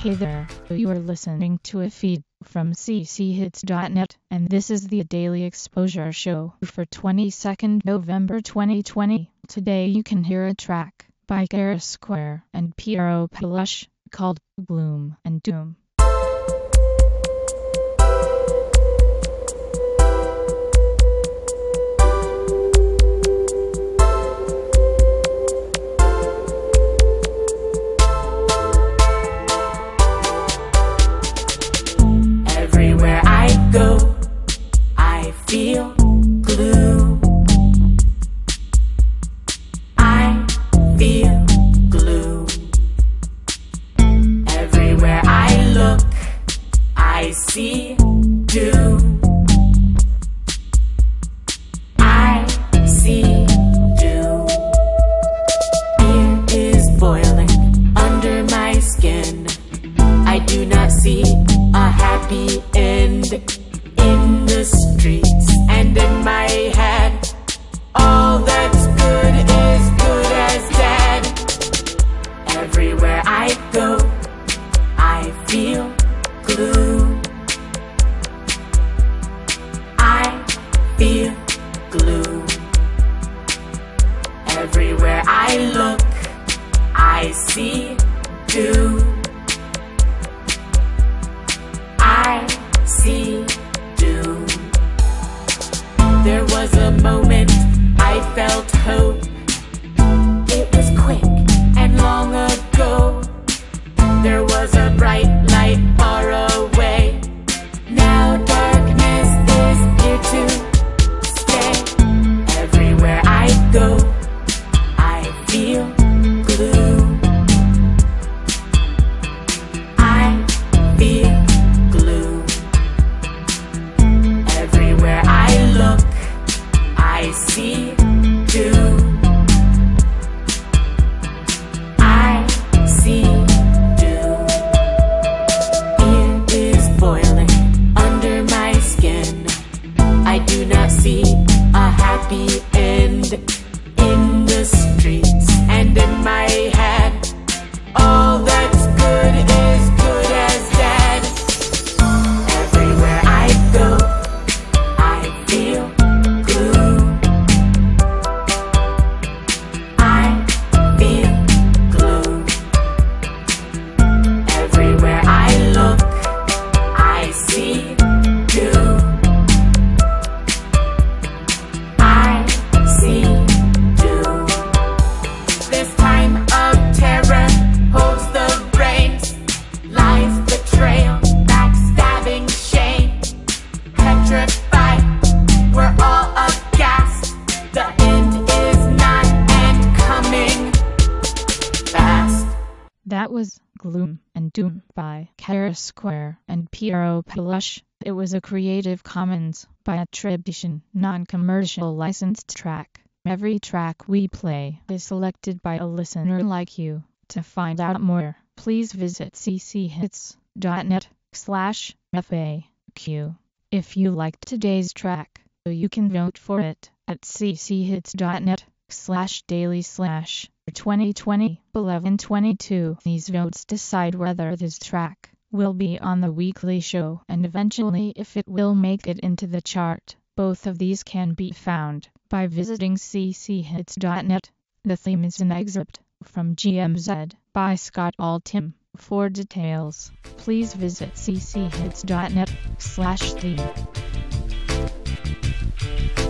Hey there, you are listening to a feed from cchits.net, and this is the Daily Exposure Show for 22nd November 2020. Today you can hear a track by Kara Square and Piero Palush called Gloom and Doom. Everywhere I go, I feel glue. I feel glue. Everywhere I look, I see doom. I see doom. Fear is boiling under my skin. I do not see a happy end in the streets and in my head. All that's good is good as dead. Everywhere I go, I feel glue. I feel glue. Everywhere I look, I see doom. I see doom. There was a moment I felt hope. It was quick and long ago. There was a bright light far away. Now darkness is here to stay. Everywhere I go, I feel glue. I feel glue. Everywhere I look, I see doom. I see doom. Fear is boiling under my skin. I do not see a happy end in the streets and in my head. All that's good is good as dead. Everywhere I go, I feel glue. I feel glue. Everywhere I look, I see doom. I see doom. This time of terror holds the reins. Lies, betrayal, backstabbing, shame. Petrified, we're all aghast. The end is nigh and coming fast. That was Gloom and Doom by Kara Square and Piero Palush. It was a Creative Commons by attribution, non-commercial licensed track. Every track we play is selected by a listener like you. To find out more, please visit cchits.net/FAQ. If you liked today's track, you can vote for it at cchits.net/daily/2020-1122. These votes decide whether this track will be on the weekly show and eventually if it will make it into the chart. Both of these can be found by visiting cchits.net. The theme is an excerpt from GMZ by Scott Altham. For details, please visit cchits.net/theme.